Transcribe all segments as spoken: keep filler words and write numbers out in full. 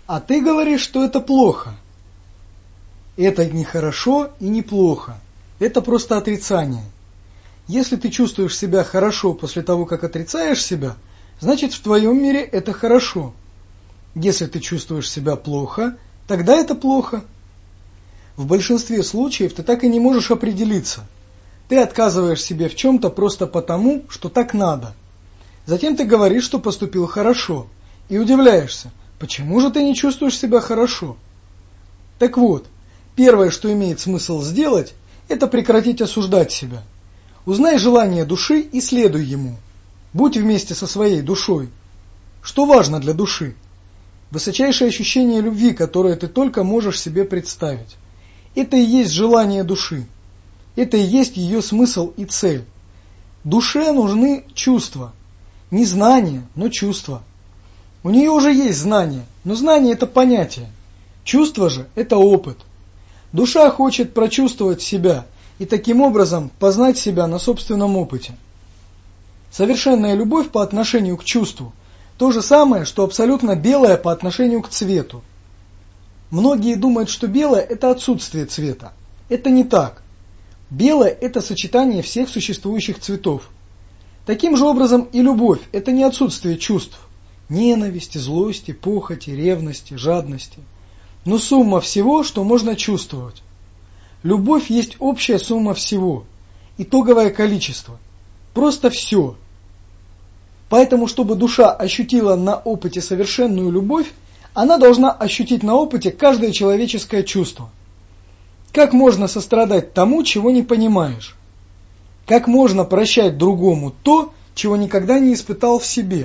А ты говоришь, что это плохо. Это не хорошо и не плохо. Это просто отрицание. Если ты чувствуешь себя хорошо после того, как отрицаешь себя, значит в твоем мире это хорошо. Если ты чувствуешь себя плохо, тогда это плохо. В большинстве случаев ты так и не можешь определиться. Ты отказываешь себе в чем-то просто потому, что так надо. Затем ты говоришь, что поступил хорошо, и удивляешься, почему же ты не чувствуешь себя хорошо. Так вот, первое, что имеет смысл сделать, это прекратить осуждать себя. Узнай желание души и следуй ему. Будь вместе со своей душой. Что важно для души? Высочайшее ощущение любви, которое ты только можешь себе представить. Это и есть желание души. Это и есть ее смысл и цель. Душе нужны чувства. Не знания, но чувства. У нее уже есть знание, но знание – это понятие. Чувство же – это опыт. Душа хочет прочувствовать себя и таким образом познать себя на собственном опыте. Совершенная любовь по отношению к чувству – то же самое, что абсолютно белое по отношению к цвету. Многие думают, что белое – это отсутствие цвета. Это не так. Белое – это сочетание всех существующих цветов. Таким же образом и любовь – это не отсутствие чувств. Ненависти, злости, похоти, ревности, жадности. Но сумма всего, что можно чувствовать. Любовь есть общая сумма всего. Итоговое количество. Просто все. Поэтому, чтобы душа ощутила на опыте совершенную любовь, она должна ощутить на опыте каждое человеческое чувство. Как можно сострадать тому, чего не понимаешь? Как можно прощать другому то, чего никогда не испытал в себе?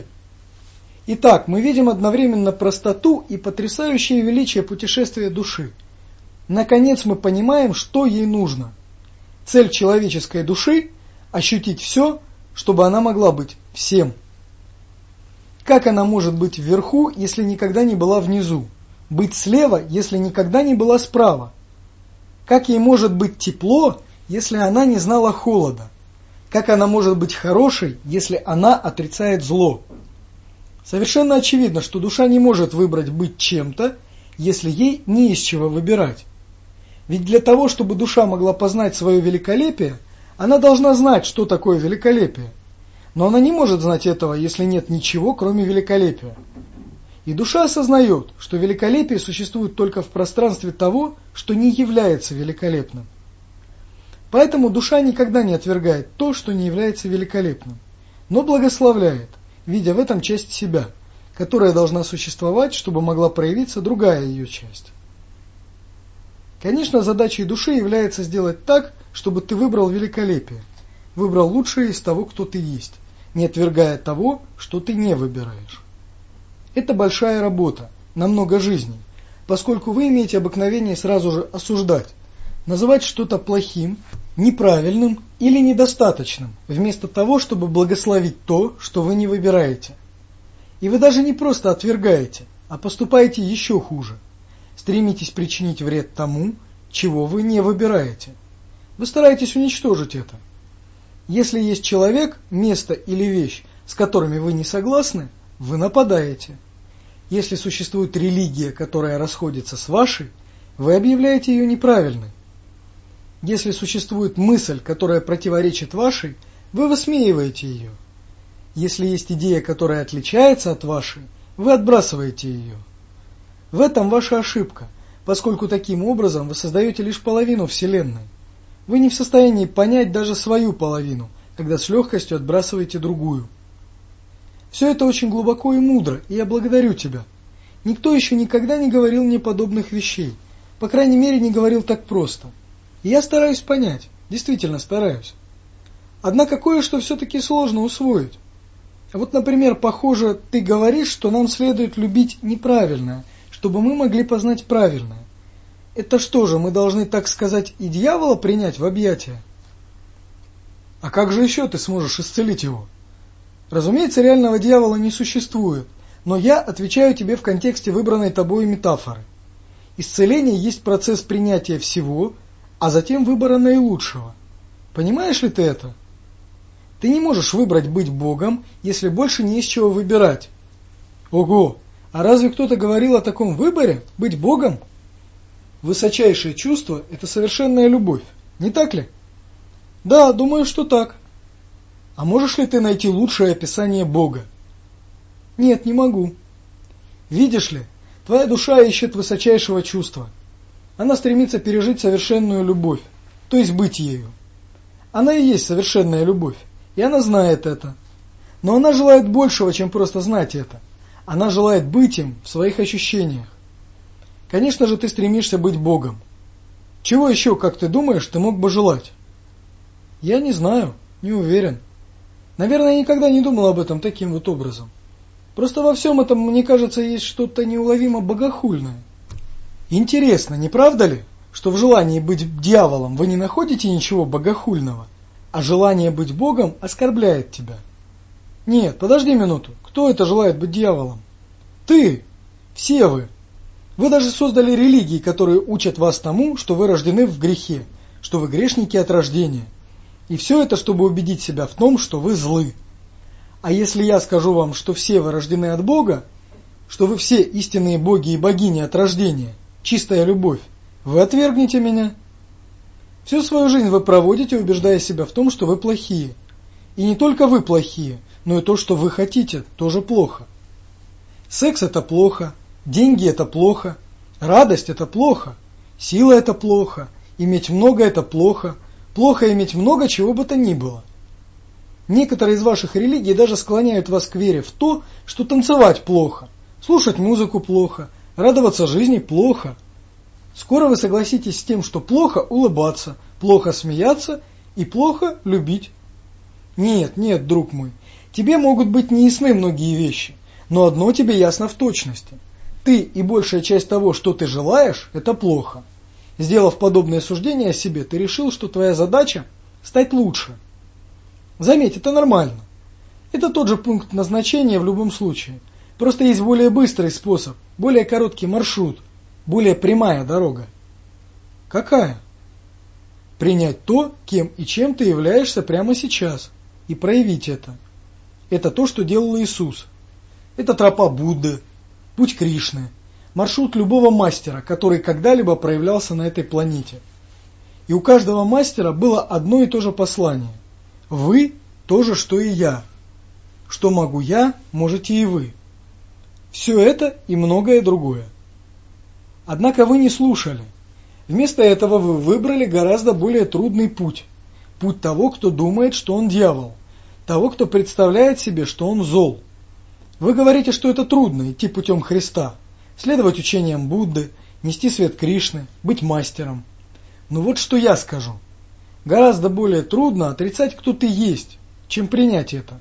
Итак, мы видим одновременно простоту и потрясающее величие путешествия души. Наконец мы понимаем, что ей нужно. Цель человеческой души – ощутить все, чтобы она могла быть всем. Как она может быть вверху, если никогда не была внизу? Быть слева, если никогда не была справа? Как ей может быть тепло, если она не знала холода? Как она может быть хорошей, если она отрицает зло? Совершенно очевидно, что душа не может выбрать быть чем-то, если ей не из чего выбирать. Ведь для того, чтобы душа могла познать свое великолепие, она должна знать, что такое великолепие. Но она не может знать этого, если нет ничего, кроме великолепия. И душа осознает, что великолепие существует только в пространстве того, что не является великолепным. Поэтому душа никогда не отвергает то, что не является великолепным, но благословляет, видя в этом часть себя, которая должна существовать, чтобы могла проявиться другая ее часть. Конечно, задачей души является сделать так, чтобы ты выбрал великолепие, выбрал лучшее из того, кто ты есть, не отвергая того, что ты не выбираешь. Это большая работа, на много жизней, поскольку вы имеете обыкновение сразу же осуждать, называть что-то плохим, неправильным или недостаточным, вместо того, чтобы благословить то, что вы не выбираете. И вы даже не просто отвергаете, а поступаете еще хуже. Стремитесь причинить вред тому, чего вы не выбираете. Вы стараетесь уничтожить это. Если есть человек, место или вещь, с которыми вы не согласны, вы нападаете. Если существует религия, которая расходится с вашей, вы объявляете ее неправильной. Если существует мысль, которая противоречит вашей, вы высмеиваете ее. Если есть идея, которая отличается от вашей, вы отбрасываете ее. В этом ваша ошибка, поскольку таким образом вы создаете лишь половину Вселенной. Вы не в состоянии понять даже свою половину, когда с легкостью отбрасываете другую. Все это очень глубоко и мудро, и я благодарю тебя. Никто еще никогда не говорил мне подобных вещей, по крайней мере не говорил так просто. И я стараюсь понять, действительно стараюсь. Однако кое-что все-таки сложно усвоить. Вот, например, похоже, ты говоришь, что нам следует любить неправильное, чтобы мы могли познать правильное. Это что же, мы должны, так сказать, и дьявола принять в объятия? А как же еще ты сможешь исцелить его? Разумеется, реального дьявола не существует, но я отвечаю тебе в контексте выбранной тобой метафоры. Исцеление есть процесс принятия всего, а затем выбора наилучшего. Понимаешь ли ты это? Ты не можешь выбрать быть Богом, если больше не из чего выбирать. Ого! А разве кто-то говорил о таком выборе? Быть Богом? Высочайшее чувство – это совершенная любовь, не так ли? Да, думаю, что так. А можешь ли ты найти лучшее описание Бога? Нет, не могу. Видишь ли, твоя душа ищет высочайшего чувства. Она стремится пережить совершенную любовь, то есть быть ею. Она и есть совершенная любовь, и она знает это. Но она желает большего, чем просто знать это. Она желает быть им в своих ощущениях. Конечно же, ты стремишься быть Богом. Чего еще, как ты думаешь, ты мог бы желать? Я не знаю, не уверен. Наверное, я никогда не думал об этом таким вот образом. Просто во всем этом, мне кажется, есть что-то неуловимо богохульное. Интересно, не правда ли, что в желании быть дьяволом вы не находите ничего богохульного, а желание быть Богом оскорбляет тебя? Нет, подожди минуту. Кто это желает быть дьяволом? Ты. Все вы. Вы даже создали религии, которые учат вас тому, что вы рождены в грехе, что вы грешники от рождения. И все это, чтобы убедить себя в том, что вы злы. А если я скажу вам, что все вы рождены от Бога, что вы все истинные боги и богини от рождения, чистая любовь, вы отвергнете меня. Всю свою жизнь вы проводите, убеждая себя в том, что вы плохие. И не только вы плохие, но и то, что вы хотите, тоже плохо. Секс – это плохо, деньги – это плохо, радость – это плохо, сила – это плохо, иметь много – это плохо, плохо иметь много чего бы то ни было. Некоторые из ваших религий даже склоняют вас к вере в то, что танцевать плохо, слушать музыку плохо, радоваться жизни плохо. Скоро вы согласитесь с тем, что плохо улыбаться, плохо смеяться и плохо любить. Нет, нет, друг мой, тебе могут быть неясны многие вещи, но одно тебе ясно в точности. Ты и большая часть того, что ты желаешь, это плохо. Сделав подобное суждение о себе, ты решил, что твоя задача – стать лучше. Заметь, это нормально. Это тот же пункт назначения в любом случае. Просто есть более быстрый способ, более короткий маршрут, более прямая дорога. Какая? Принять то, кем и чем ты являешься прямо сейчас, и проявить это. Это то, что делал Иисус. Это тропа Будды, путь Кришны, маршрут любого мастера, который когда-либо проявлялся на этой планете. И у каждого мастера было одно и то же послание. Вы то же, что и я. Что могу я, можете и вы. Все это и многое другое. Однако вы не слушали. Вместо этого вы выбрали гораздо более трудный путь. Путь того, кто думает, что он дьявол. Того, кто представляет себе, что он зол. Вы говорите, что это трудно идти путем Христа, следовать учениям Будды, нести свет Кришны, быть мастером. Но вот что я скажу. Гораздо более трудно отрицать, кто ты есть, чем принять это.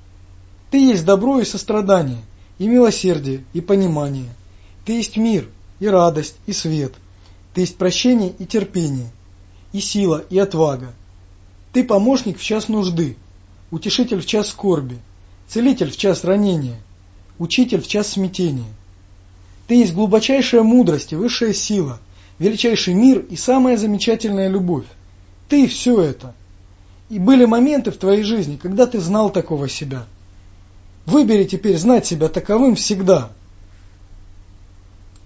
Ты есть добро и сострадание, и милосердие, и понимание. Ты есть мир, и радость, и свет. Ты есть прощение и терпение, и сила, и отвага. Ты помощник в час нужды, утешитель в час скорби, целитель в час ранения, учитель в час смятения. Ты есть глубочайшая мудрость и высшая сила, величайший мир и самая замечательная любовь. Ты все это. И были моменты в твоей жизни, когда ты знал такого себя. Выбери теперь знать себя таковым всегда.